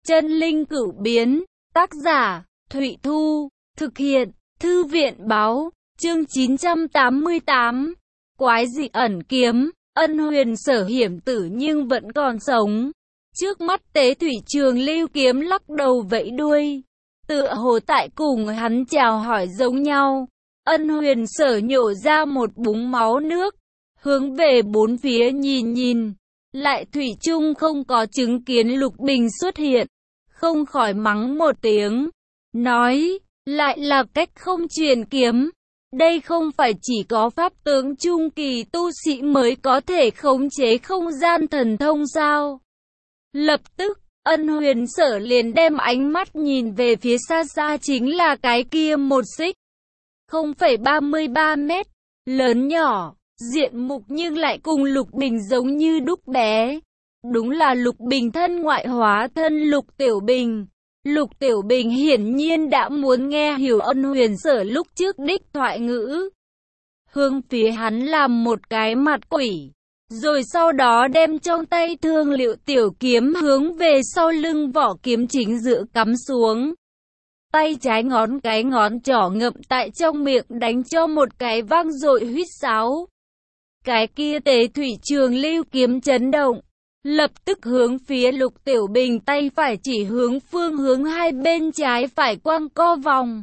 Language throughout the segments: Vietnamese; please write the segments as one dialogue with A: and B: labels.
A: Chân linh cửu biến, tác giả, Thụy Thu, thực hiện, Thư viện Báo, chương 988, Quái dị ẩn kiếm, Ân Huyền Sở hiểm tử nhưng vẫn còn sống. Trước mắt Tế Thủy Trường Lưu Kiếm lắc đầu vẫy đuôi, tựa hồ tại cùng hắn chào hỏi giống nhau. Ân Huyền Sở nhổ ra một búng máu nước, hướng về bốn phía nhìn nhìn, lại thủy chung không có chứng kiến Lục Bình xuất hiện, không khỏi mắng một tiếng, nói, lại là cách không truyền kiếm. Đây không phải chỉ có pháp tướng trung kỳ tu sĩ mới có thể khống chế không gian thần thông sao? Lập tức, Ân Huyền Sở liền đem ánh mắt nhìn về phía xa xa, chính là cái kia một xích 0,33 mét, lớn nhỏ, diện mục nhưng lại cùng Lục Bình giống như đúc bé. Đúng là Lục Bình thân ngoại hóa thân Lục Tiểu Bình. Lục Tiểu Bình hiển nhiên đã muốn nghe hiểu Ân Huyền Sở lúc trước đích thoại ngữ. Hướng phía hắn làm một cái mặt quỷ, rồi sau đó đem trong tay Thương Liệu tiểu kiếm hướng về sau lưng vỏ kiếm chính giữa cắm xuống. Tay trái cái ngón trỏ ngậm tại trong miệng đánh cho một cái vang dội huýt sáo. Cái kia Tế Thủy Trường Lưu Kiếm chấn động, lập tức hướng phía Lục Tiểu Bình, tay phải chỉ hướng phương hướng hai bên trái phải quăng co vòng.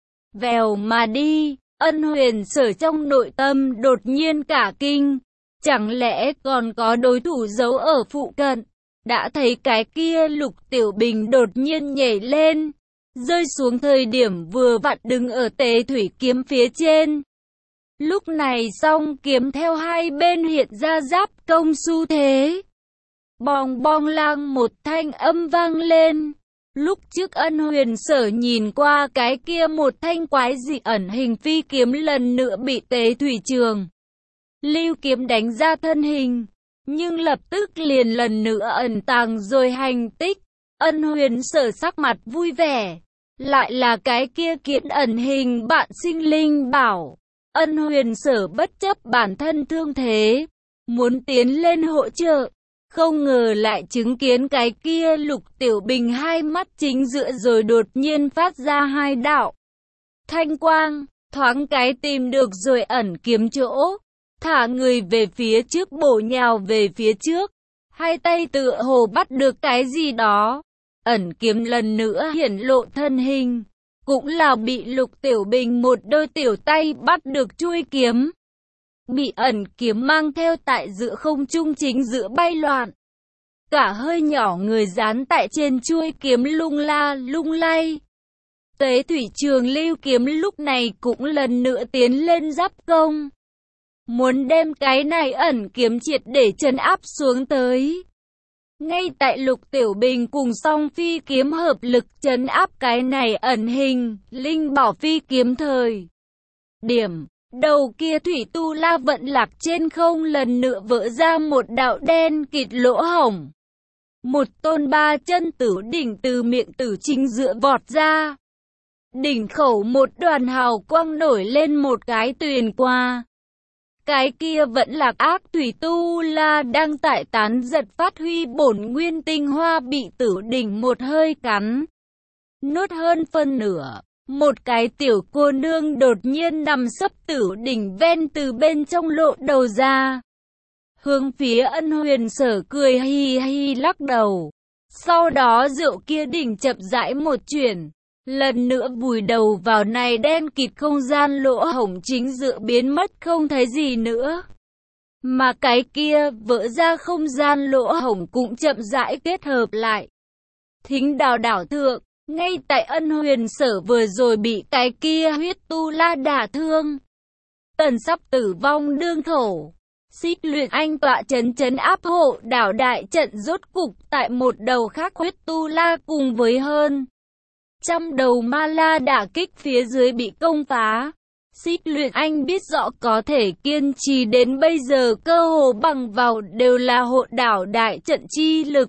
A: Vèo mà đi. Ân Huyền Sở trong nội tâm đột nhiên cả kinh. Chẳng lẽ còn có đối thủ giấu ở phụ cận? Đã thấy cái kia Lục Tiểu Bình đột nhiên nhảy lên, rơi xuống thời điểm vừa vặn đứng ở Tế Thủy kiếm phía trên. Lúc này song kiếm theo hai bên hiện ra giáp công xu thế. Bong bong lang một thanh âm vang lên. Lúc trước Ân Huyền Sở nhìn qua cái kia một thanh quái dị ẩn hình phi kiếm lần nữa bị Tế Thủy Trường Lưu Kiếm đánh ra thân hình, nhưng lập tức liền lần nữa ẩn tàng rồi hành tích. Ân Huyền Sở sắc mặt vui vẻ, lại là cái kia kiện ẩn hình bạn sinh linh bảo. Ân Huyền Sở bất chấp bản thân thương thế, muốn tiến lên hỗ trợ. Không ngờ lại chứng kiến cái kia Lục Tiểu Bình hai mắt chính giữa rồi đột nhiên phát ra hai đạo thanh quang, thoáng cái tìm được rồi ẩn kiếm chỗ, thả người về phía trước bổ nhào về phía trước, hai tay tựa hồ bắt được cái gì đó. Ẩn kiếm lần nữa hiển lộ thân hình, cũng là bị Lục Tiểu Bình một đôi tiểu tay bắt được chuôi kiếm. Bị ẩn kiếm mang theo tại giữa không trung chính giữa bay loạn. Cả hơi nhỏ người dán tại trên chuôi kiếm lung la lung lay. Tế Thủy Trường Lưu Kiếm lúc này cũng lần nữa tiến lên giáp công, muốn đem cái này ẩn kiếm triệt để trấn áp xuống tới. Ngay tại Lục Tiểu Bình cùng song phi kiếm hợp lực trấn áp cái này ẩn hình linh bảo phi kiếm thời điểm, đầu kia thủy tu la vận lạc trên không lần nữa vỡ ra một đạo đen kịt lỗ hổng. Một tôn ba chân tử đỉnh từ miệng tử chính giữa vọt ra. Đỉnh khẩu một đoàn hào quang nổi lên một cái tuyền qua. Cái kia vẫn là ác thủy tu la đang tại tán giật phát huy bổn nguyên tinh hoa, bị tử đỉnh một hơi cắn nuốt hơn phân nửa. Một cái tiểu cô nương đột nhiên nằm sấp tử đỉnh ven từ bên trong lộ đầu ra, hướng phía Ân Huyền Sở cười hi hi lắc đầu. Sau đó rượu kia đỉnh chậm rãi một chuyển, lần nữa vùi đầu vào này đen kịt không gian lỗ hổng chính giữa biến mất không thấy gì nữa. Mà cái kia vỡ ra không gian lỗ hổng cũng chậm rãi kết hợp lại. Thính đào đảo thượng, ngay tại Ân Huyền Sở vừa rồi bị cái kia huyết tu la đả thương, tần sắp tử vong đương thổ. Xích Luyện Anh tọa trấn áp hộ đảo đại trận rốt cục tại một đầu khác huyết tu la cùng với hơn trăm đầu ma la đả kích phía dưới bị công phá. Xích Luyện Anh biết rõ có thể kiên trì đến bây giờ cơ hồ bằng vào đều là hộ đảo đại trận chi lực.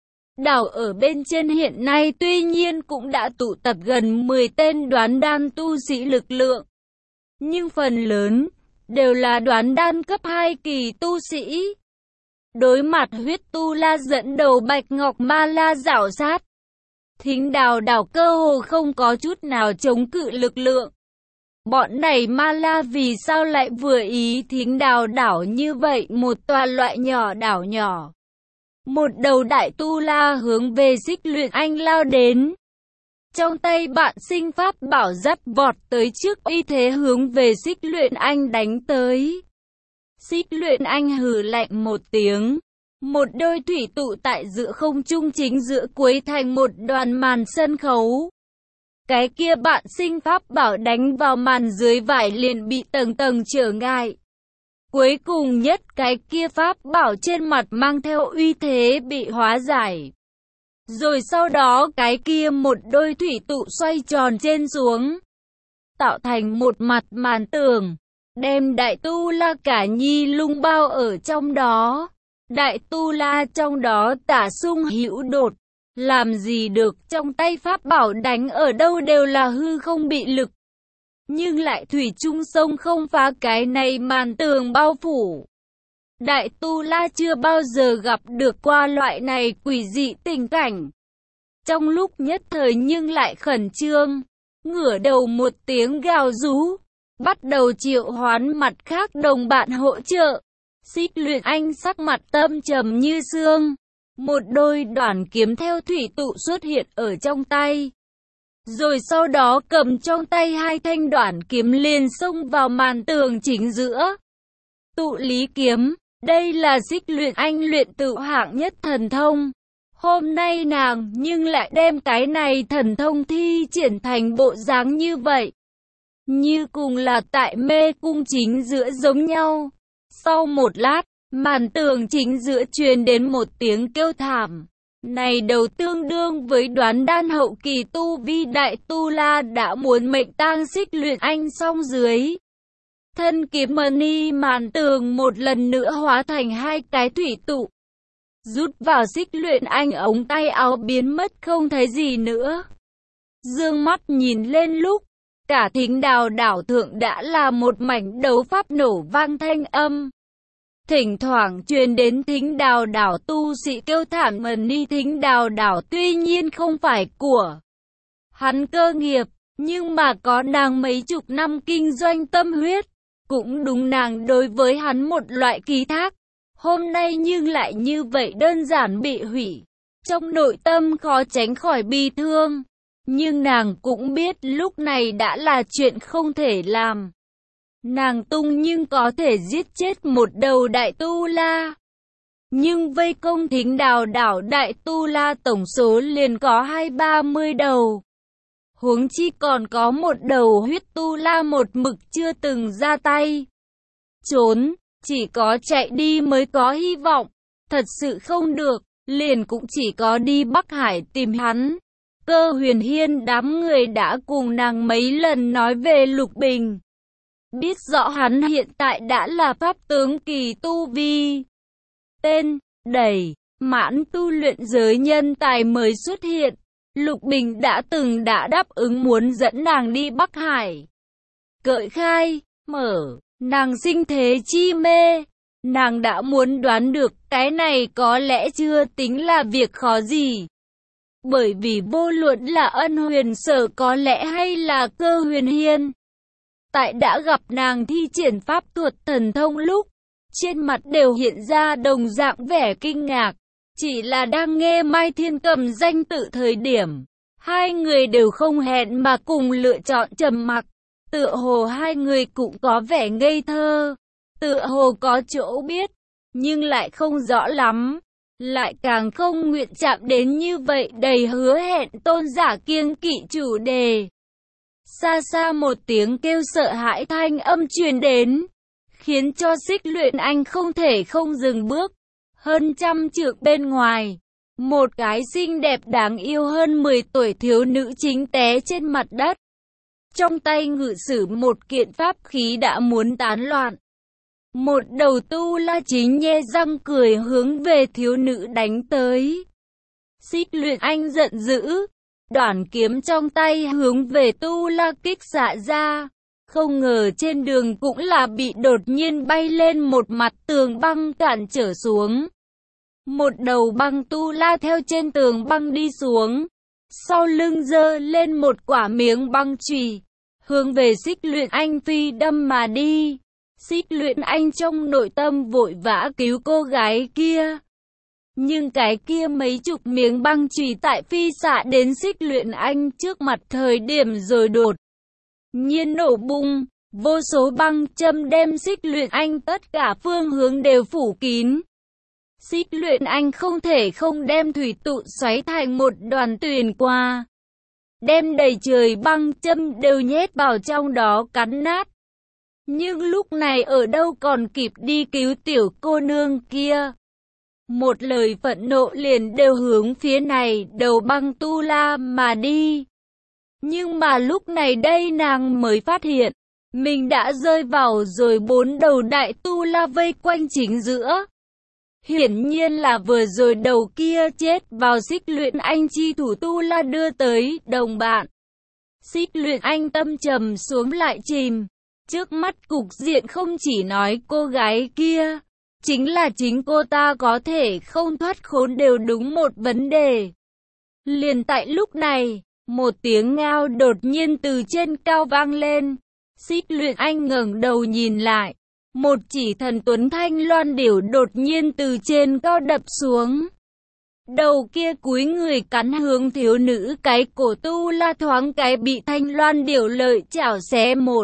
A: Đảo ở bên trên hiện nay tuy nhiên cũng đã tụ tập gần 10 tên đoán đan tu sĩ lực lượng, nhưng phần lớn đều là đoán đan cấp 2 kỳ tu sĩ. Đối mặt huyết tu la dẫn đầu Bạch Ngọc Ma La rảo sát, Thính Đào đảo cơ hồ không có chút nào chống cự lực lượng. Bọn này ma la vì sao lại vừa ý Thính Đào đảo như vậy, một tòa loại nhỏ đảo nhỏ. Một đầu đại tu la hướng về Xích Luyện Anh lao đến. Trong tay bạn sinh pháp bảo dắt vọt tới trước, uy thế hướng về Xích Luyện Anh đánh tới. Xích Luyện Anh hừ lạnh một tiếng. Một đôi thủy tụ tại giữa không trung chính giữa quấy thành một đoàn màn sân khấu. Cái kia bạn sinh pháp bảo đánh vào màn dưới vải liền bị tầng tầng trở ngại. Cuối cùng nhất cái kia pháp bảo trên mặt mang theo uy thế bị hóa giải. Rồi sau đó cái kia một đôi thủy tụ xoay tròn trên xuống, tạo thành một mặt màn tường, đem đại tu la cả nhi lung bao ở trong đó. Đại tu la trong đó tả sung hữu đột, làm gì được, trong tay pháp bảo đánh ở đâu đều là hư không bị lực. Nhưng lại thủy chung sông không phá cái này màn tường bao phủ. Đại tu la chưa bao giờ gặp được qua loại này quỷ dị tình cảnh. Trong lúc nhất thời nhưng lại khẩn trương, ngửa đầu một tiếng gào rú, bắt đầu triệu hoán mặt khác đồng bạn hỗ trợ. Xích Luyện Anh sắc mặt tâm trầm như xương, một đôi đoạn kiếm theo thủy tụ xuất hiện ở trong tay. Rồi sau đó cầm trong tay hai thanh đoạn kiếm liền xông vào màn tường chính giữa. Tụ lý kiếm, đây là Xích Luyện Anh luyện tự hạng nhất thần thông. Hôm nay nàng nhưng lại đem cái này thần thông thi triển thành bộ dáng như vậy. Như cùng là tại mê cung chính giữa giống nhau. Sau một lát, màn tường chính giữa truyền đến một tiếng kêu thảm. Này đầu tương đương với đoán đan hậu kỳ tu vi đại tu la đã muốn mệnh tang Xích Luyện Anh xong dưới. Thân kiếm mani màn tường một lần nữa hóa thành hai cái thủy tụ. Rút vào Xích Luyện Anh, ống tay áo biến mất không thấy gì nữa. Dương mắt nhìn lên lúc, cả Thính Đào đảo thượng đã là một mảnh đấu pháp nổ vang thanh âm. Thỉnh thoảng truyền đến Thính Đào đảo tu sĩ kêu thảm mani. Thính Đào đảo tuy nhiên không phải của hắn cơ nghiệp, nhưng mà có nàng mấy chục năm kinh doanh tâm huyết, cũng đúng nàng đối với hắn một loại ký thác. Hôm nay nhưng lại như vậy đơn giản bị hủy, trong nội tâm khó tránh khỏi bi thương. Nhưng nàng cũng biết lúc này đã là chuyện không thể làm. Nàng tung nhưng có thể giết chết một đầu đại tu la. Nhưng vây công Thính Đào đảo đại tu la tổng số liền có 20-30 đầu. Huống chi còn có một đầu huyết tu la một mực chưa từng ra tay. Trốn, chỉ có chạy đi mới có hy vọng. Thật sự không được, liền cũng chỉ có đi Bắc Hải tìm hắn. Cơ Huyền Hiên đám người đã cùng nàng mấy lần nói về Lục Bình. Biết rõ hắn hiện tại đã là pháp tướng kỳ tu vi. Tên, đầy, mãn tu luyện giới nhân tài mới xuất hiện. Lục Bình đã đáp ứng muốn dẫn nàng đi Bắc Hải. Cởi khai, mở, nàng sinh thế chi mê. Nàng đã muốn đoán được cái này có lẽ chưa tính là việc khó gì. Bởi vì vô luận là Ân Huyền Sở có lẽ hay là Cơ Huyền Hiên, tại đã gặp nàng thi triển pháp thuật thần thông lúc, trên mặt đều hiện ra đồng dạng vẻ kinh ngạc. Chỉ là đang nghe Mai Thiên Cầm danh tự thời điểm, hai người đều không hẹn mà cùng lựa chọn trầm mặc. Tựa hồ hai người cũng có vẻ ngây thơ, tựa hồ có chỗ biết, nhưng lại không rõ lắm, lại càng không nguyện chạm đến như vậy đầy hứa hẹn tôn giả kiêng kỵ chủ đề. Xa xa một tiếng kêu sợ hãi thanh âm truyền đến, khiến cho Xích Luyện Anh không thể không dừng bước. Hơn trăm trượng bên ngoài, một cái xinh đẹp đáng yêu hơn 10 tuổi thiếu nữ chính té trên mặt đất. Trong tay ngự sử một kiện pháp khí đã muốn tán loạn. Một đầu tu la chính nhe răng cười hướng về thiếu nữ đánh tới. Xích Luyện Anh giận dữ, đoạn kiếm trong tay hướng về tu la kích xạ ra. Không ngờ trên đường cũng là bị đột nhiên bay lên một mặt tường băng cản trở xuống. Một đầu băng tu la theo trên tường băng đi xuống, sau lưng giơ lên một quả miếng băng chùy, hướng về Xích Luyện Anh phi đâm mà đi. Xích Luyện Anh trong nội tâm vội vã cứu cô gái kia. Nhưng cái kia mấy chục miếng băng chùy tại phi xạ đến Xích Luyện Anh trước mặt thời điểm rồi đột nhiên nổ bung, vô số băng châm đem Xích Luyện Anh tất cả phương hướng đều phủ kín. Xích Luyện Anh không thể không đem thủy tụ xoáy thành một đoàn tuyền qua, đem đầy trời băng châm đều nhét vào trong đó cắn nát. Nhưng lúc này ở đâu còn kịp đi cứu tiểu cô nương kia. Một lời phẫn nộ liền đều hướng phía này đầu băng tu la mà đi. Nhưng mà lúc này đây nàng mới phát hiện, mình đã rơi vào rồi 4 đầu đại tu la vây quanh chính giữa. Hiển nhiên là vừa rồi đầu kia chết vào Xích Luyện Anh chi thủ tu la đưa tới đồng bạn. Xích Luyện Anh tâm trầm xuống lại chìm. Trước mắt cục diện không chỉ nói cô gái kia, chính là chính cô ta có thể không thoát khốn đều đúng một vấn đề. Liền tại lúc này, một tiếng ngao đột nhiên từ trên cao vang lên. Xích Luyện Anh ngẩng đầu nhìn lại, một chỉ thần tuấn thanh loan điểu đột nhiên từ trên cao đập xuống. Đầu kia cúi người cắn hướng thiếu nữ cái cổ tu la, thoáng cái bị thanh loan điểu lợi chảo xé một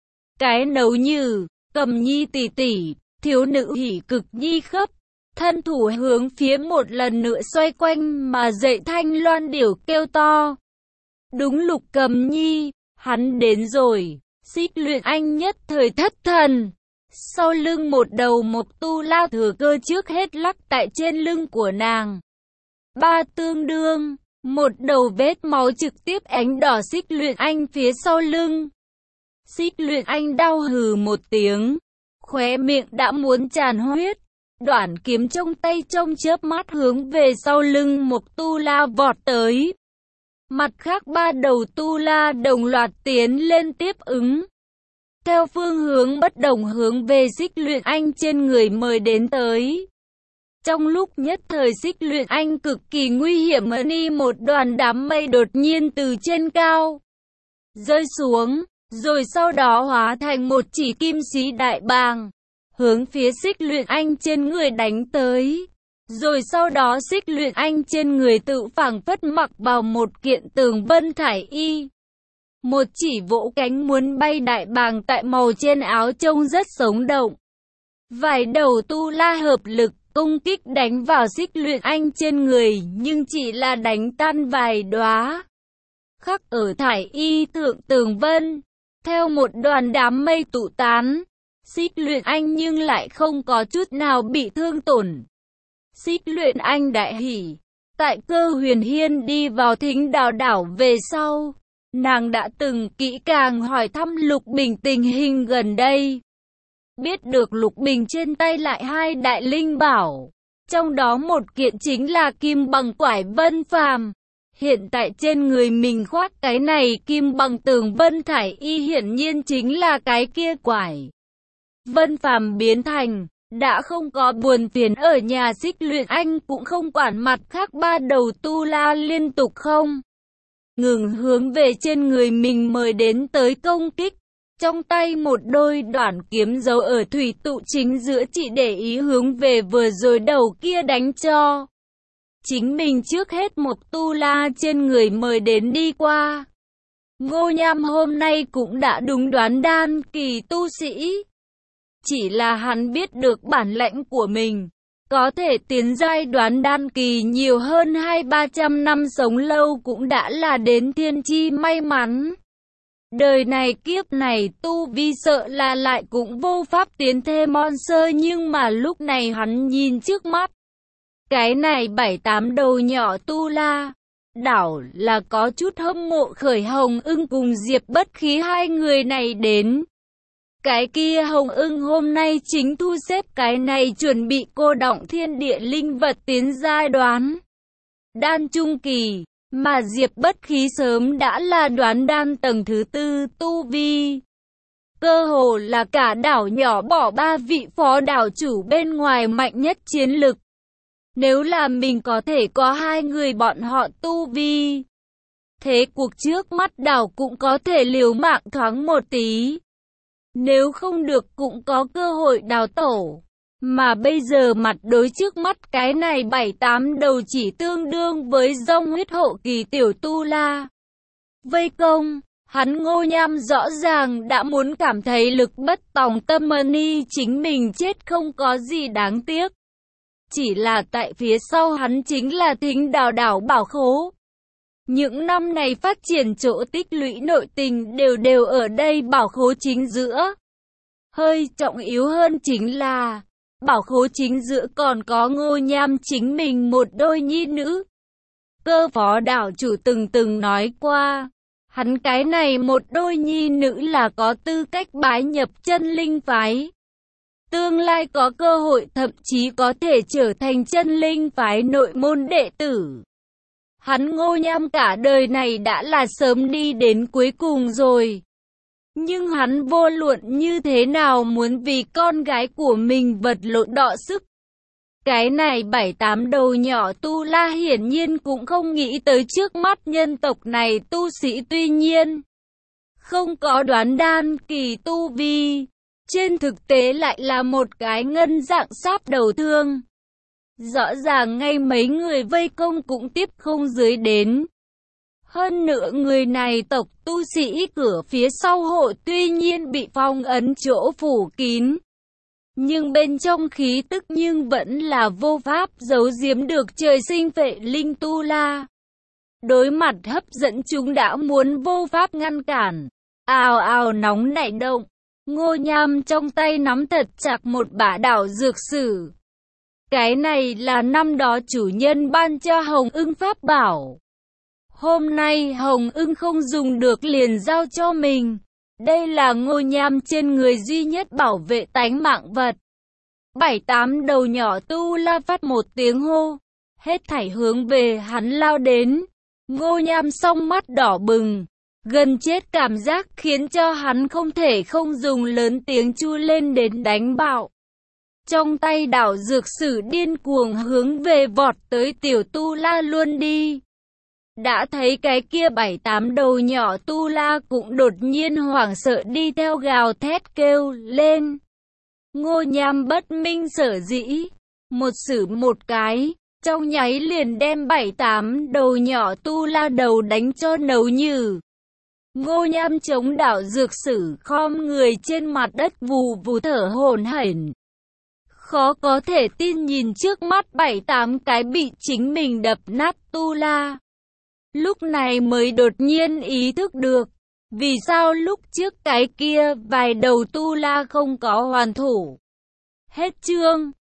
A: cái nấu như Cầm Nhi tỷ tỷ. Thiếu nữ hỉ cực nhi khấp, thân thủ hướng phía một lần nữa xoay quanh mà dậy thanh loan điểu kêu to. Đúng Lục Cầm Nhi, hắn đến rồi. Xích Luyện Anh nhất thời thất thần. Sau lưng một đầu mộc tu la thừa cơ trước hết lắc tại trên lưng của nàng. Ba tương đương, một đầu vết máu trực tiếp ánh đỏ Xích Luyện Anh phía sau lưng. Xích Luyện Anh đau hừ một tiếng, khóe miệng đã muốn tràn huyết. Đoạn kiếm trong tay trong chớp mắt hướng về sau lưng một tu la vọt tới. Mặt khác 3 đầu tu la đồng loạt tiến lên tiếp ứng. Theo phương hướng bất đồng hướng về Xích Luyện Anh trên người mời đến tới. Trong lúc nhất thời Xích Luyện Anh cực kỳ nguy hiểm đi, một đoàn đám mây đột nhiên từ trên cao rơi xuống, rồi sau đó hóa thành một chỉ kim sĩ đại bàng, hướng phía Xích Luyện Anh trên người đánh tới. Rồi sau đó Xích Luyện Anh trên người tự phảng phất mặc vào một kiện tường vân thải y. Một chỉ vỗ cánh muốn bay đại bàng tại màu trên áo trông rất sống động. Vài đầu tu la hợp lực công kích đánh vào Xích Luyện Anh trên người, nhưng chỉ là đánh tan vài đóa khắc ở thải y thượng tường vân. Theo một đoàn đám mây tụ tán, Xích Luyện Anh nhưng lại không có chút nào bị thương tổn. Xích Luyện Anh đại hỉ, tại Cơ Huyền Hiên đi vào Thính Đào đảo về sau, nàng đã từng kỹ càng hỏi thăm Lục Bình tình hình gần đây. Biết được Lục Bình trên tay lại 2 đại linh bảo, trong đó một kiện chính là kim bằng quải Vân Phàm. Hiện tại trên người mình khoác cái này kim bằng tường vân thải y, hiển nhiên chính là cái kia quải Vân Phàm biến thành. Đã không có buồn phiền ở nhà, Xích Luyện Anh cũng không quản mặt khác 3 đầu tu la liên tục không ngừng hướng về trên người mình mời đến tới công kích. Trong tay một đôi đoạn kiếm giấu ở thủy tụ chính giữa, chỉ để ý hướng về vừa rồi đầu kia đánh cho chính mình trước hết một tu la trên người mời đến đi qua. Ngô Nham hôm nay cũng đã đúng đoán đan kỳ tu sĩ. Chỉ là hắn biết được bản lãnh của mình, có thể tiến giai đoán đan kỳ nhiều hơn 200-300 năm sống lâu cũng đã là đến thiên chi may mắn. Đời này kiếp này tu vi sợ là lại cũng vô pháp tiến thêm mon sơ, nhưng mà lúc này hắn nhìn trước mắt cái này 7-8 đầu nhỏ tu la, đảo là có chút hâm mộ khởi Hồng Ưng cùng Diệp Bất Khí 2 người này đến. Cái kia Hồng Ưng hôm nay chính thu xếp cái này chuẩn bị cô động thiên địa linh vật tiến giai đoán đan trung kỳ, mà Diệp Bất Khí sớm đã là đoán đan tầng thứ 4 tu vi. Cơ hồ là cả đảo nhỏ bỏ 3 vị phó đảo chủ bên ngoài mạnh nhất chiến lực. Nếu là mình có thể có 2 người bọn họ tu vi Thế cuộc trước mắt đảo cũng có thể liều mạng thoáng một tí. Nếu không được cũng có cơ hội đào tổ. Mà bây giờ mặt đối trước mắt cái này 7-8 đầu chỉ tương đương với dòng huyết hộ kỳ tiểu tu la. Vây công, hắn Ngô Nham rõ ràng đã muốn cảm thấy lực bất tòng tâm ni chính mình chết không có gì đáng tiếc. Chỉ là tại phía sau hắn chính là Thính Đào đảo bảo khố. Những năm này phát triển chỗ tích lũy nội tình đều ở đây bảo khố chính giữa. Hơi trọng yếu hơn chính là bảo khố chính giữa còn có Ngô Nham chính mình một đôi nhi nữ. Cơ phó đảo chủ từng nói qua, hắn cái này một đôi nhi nữ là có tư cách bái nhập chân linh phái. Tương lai có cơ hội thậm chí có thể trở thành chân linh phái nội môn đệ tử. Hắn Ngô Nham cả đời này đã là sớm đi đến cuối cùng rồi. Nhưng hắn vô luận như thế nào muốn vì con gái của mình vật lộn đọ sức. Cái này 7-8 đầu nhỏ tu la hiển nhiên cũng không nghĩ tới trước mắt nhân tộc này tu sĩ tuy nhiên không có đoán đan kỳ tu vi. Trên thực tế lại là một cái ngân dạng sáp đầu thương. Rõ ràng ngay mấy người vây công cũng tiếp không dưới đến. Hơn nữa người này tộc tu sĩ cửa phía sau hộ tuy nhiên bị phong ấn chỗ phủ kín. Nhưng bên trong khí tức nhưng vẫn là vô pháp giấu giếm được trời sinh vệ linh tu la. Đối mặt hấp dẫn chúng đã muốn vô pháp ngăn cản. Ào ào nóng nảy động. Ngô Nham trong tay nắm thật chặt một bả đảo dược sử. Cái này là năm đó chủ nhân ban cho Hồng Ưng pháp bảo. Hôm nay Hồng Ưng không dùng được liền giao cho mình. Đây là Ngô Nham trên người duy nhất bảo vệ tánh mạng vật. 7-8 đầu nhỏ tu la phát một tiếng hô. Hết thảy hướng về hắn lao đến. Ngô Nham song mắt đỏ bừng. Gần chết cảm giác khiến cho hắn không thể không dùng lớn tiếng chu lên đến đánh bạo. Trong tay đảo dược sử điên cuồng hướng về vọt tới tiểu tu la luôn đi. Đã thấy cái kia 7-8 đầu nhỏ tu la cũng đột nhiên hoảng sợ đi theo gào thét kêu lên. Ngô Nham bất minh sở dĩ. Một sử một cái, trong nháy liền đem 7-8 đầu nhỏ tu la đầu đánh cho nấu nhừ. Ngô Nham chống đảo dược sử khom người trên mặt đất vù vù thở hổn hển. Khó có thể tin nhìn trước mắt 7-8 cái bị chính mình đập nát tu la. Lúc này mới đột nhiên ý thức được, vì sao lúc trước cái kia vài đầu tu la không có hoàn thủ. Hết chương.